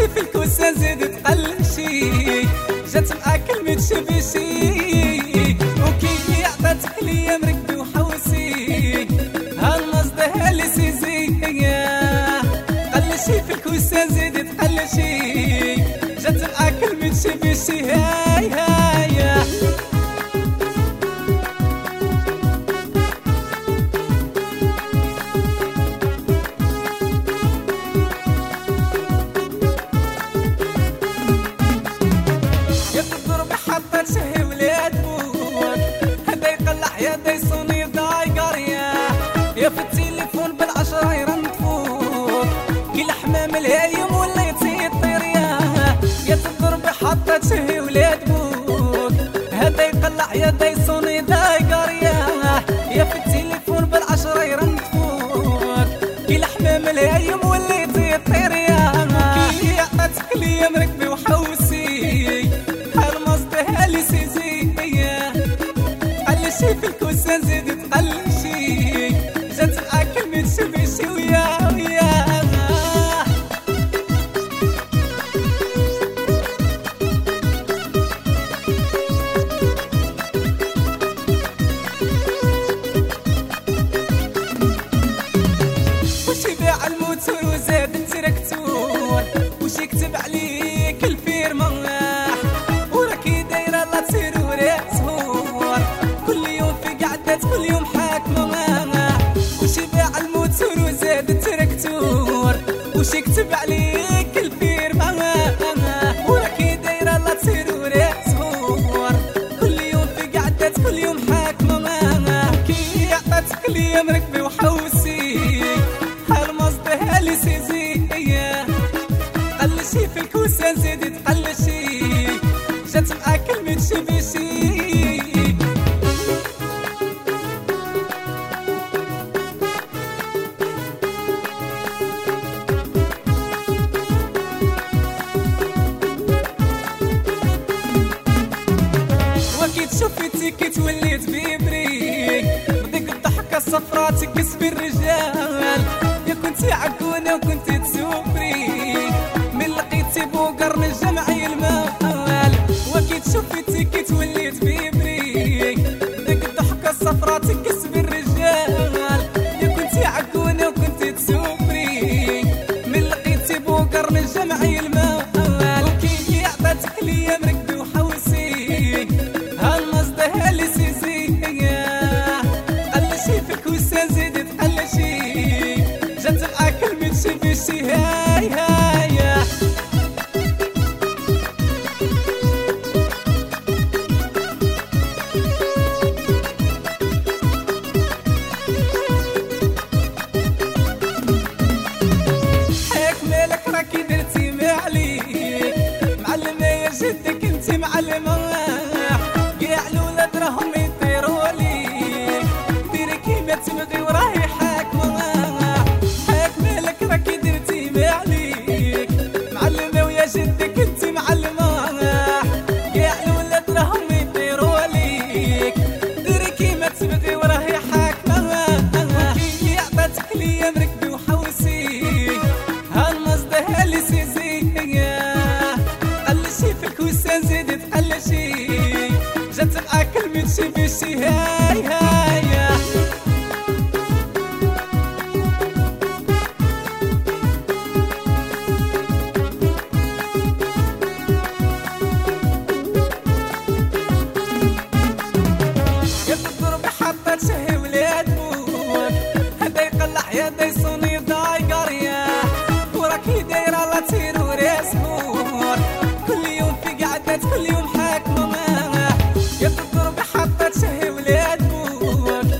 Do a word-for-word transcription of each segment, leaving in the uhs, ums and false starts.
قلشي في الكوسة زيد تقلشي جات معاك المتشبشي وكي عطاتك ليا مركبي وحوسي هالمصدر هالي سيزي قلشي في الكوسة زيد تقلشي جات معاك المتشبشي هاي هاي شهي ولاد بوك هدا يقلع يدا يصوني داي قرية يا في التليفون بالعشرة يرنفوك كي الحمام الهايم ولا يطير يا يا تضربي حطت شهي ولاد بوك هدا يقلع يدا يصوني داي قرية يا في التليفون بالعشرة يرنفوك كي الحمام الهايم ولا يطير يا كي عطاتك ليا مركبي وحوسي هالي سيزي قلشي في الكوسة زيد تقلشي جات معاك المتشبشي ويا ويا وش يبيع الموتور وزاد التراكتور وش يكتب عليك الفيرما كل يوم حاكمة وش يبيع الموتور وزاد التراكتور وش يكتب عليك الفيرما وراكي دايرة لا تصير وراسهور كل يوم في قعدات كل يوم حاكمة كي عطاتك ليا مركبي وحوسي هالمصدر هالي سيزي قلشي في الكوسة زيد تقلشي جات معاك المتشبشي شوفي تيكي وليت بيبريك بديك الضحكة الصفرا تكس بالرجال يا كنتي عكونة وكنتي تسوبري من لقيتي بوقر من جمعي المال وكي تشوفي تيكي وليت بيبريك بديك الضحكة الصفرا تكس بالرجال يا كنتي عكونة وكنتي تسوبري من لقيتي بوقر من جمعي المال وكي عطاتك ليا مركبي وحوسي هالمصدر هالي سيزي قلشي في الكوسة زيد تقلشي جات معاك المتشبشي هاي هاي حيك مالك راكي درتي معليك معلمة يا جدك انتي معلمة راهم يطيروا ليك ديري كيما تبغي وراهي حاكمة حاكمة لك راكي درتي معليك معلمة ويا جدك انتي معلمة كاع الولاد راهم يطيروا ليك ديري كيما تبغي وراهي حاكمة كي عطاتك ليا مركبي وحوسي هالمصدر هالي سيزي قلشي في الكوسة زيد تقلشي جات معاك المتشبشي هاي هاي يا تضربي حطات شهي ولاد بوك هدا يقلع يدا يصوني داي قرية وراكي دايرة لا تصير وراسهور كل يوم في قعدات كل يوم حاكمة يا تضربي حطات شهي ولاد بوك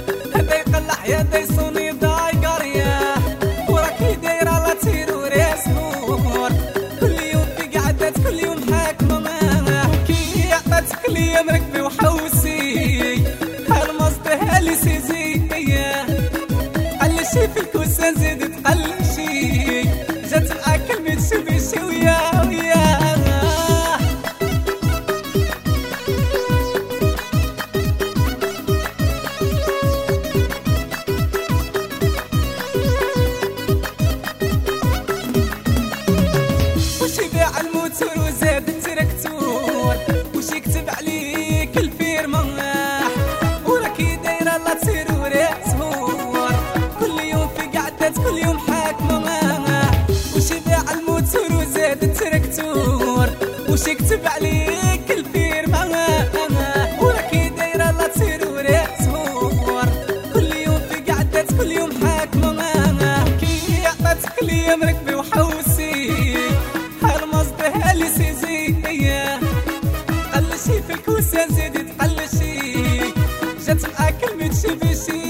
كتب عليك الفير ما وراكي دايره لا تصير ورا زهور كل يوم في قعدات كل يوم حاكمه كي عطاتك ليا مركبي وحوسي هالمصدر اللي سيزي قلشي في الكوسه زيدي تقلشي جات معاك المتشي بشي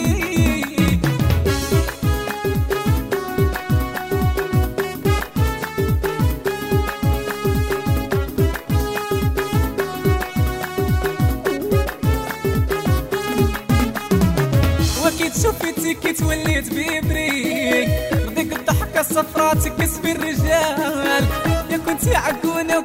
وكي تشوفي كي توليت بيبريك وديك الضحكه الصفراء تكسبي الرجال يا كنتي عقونه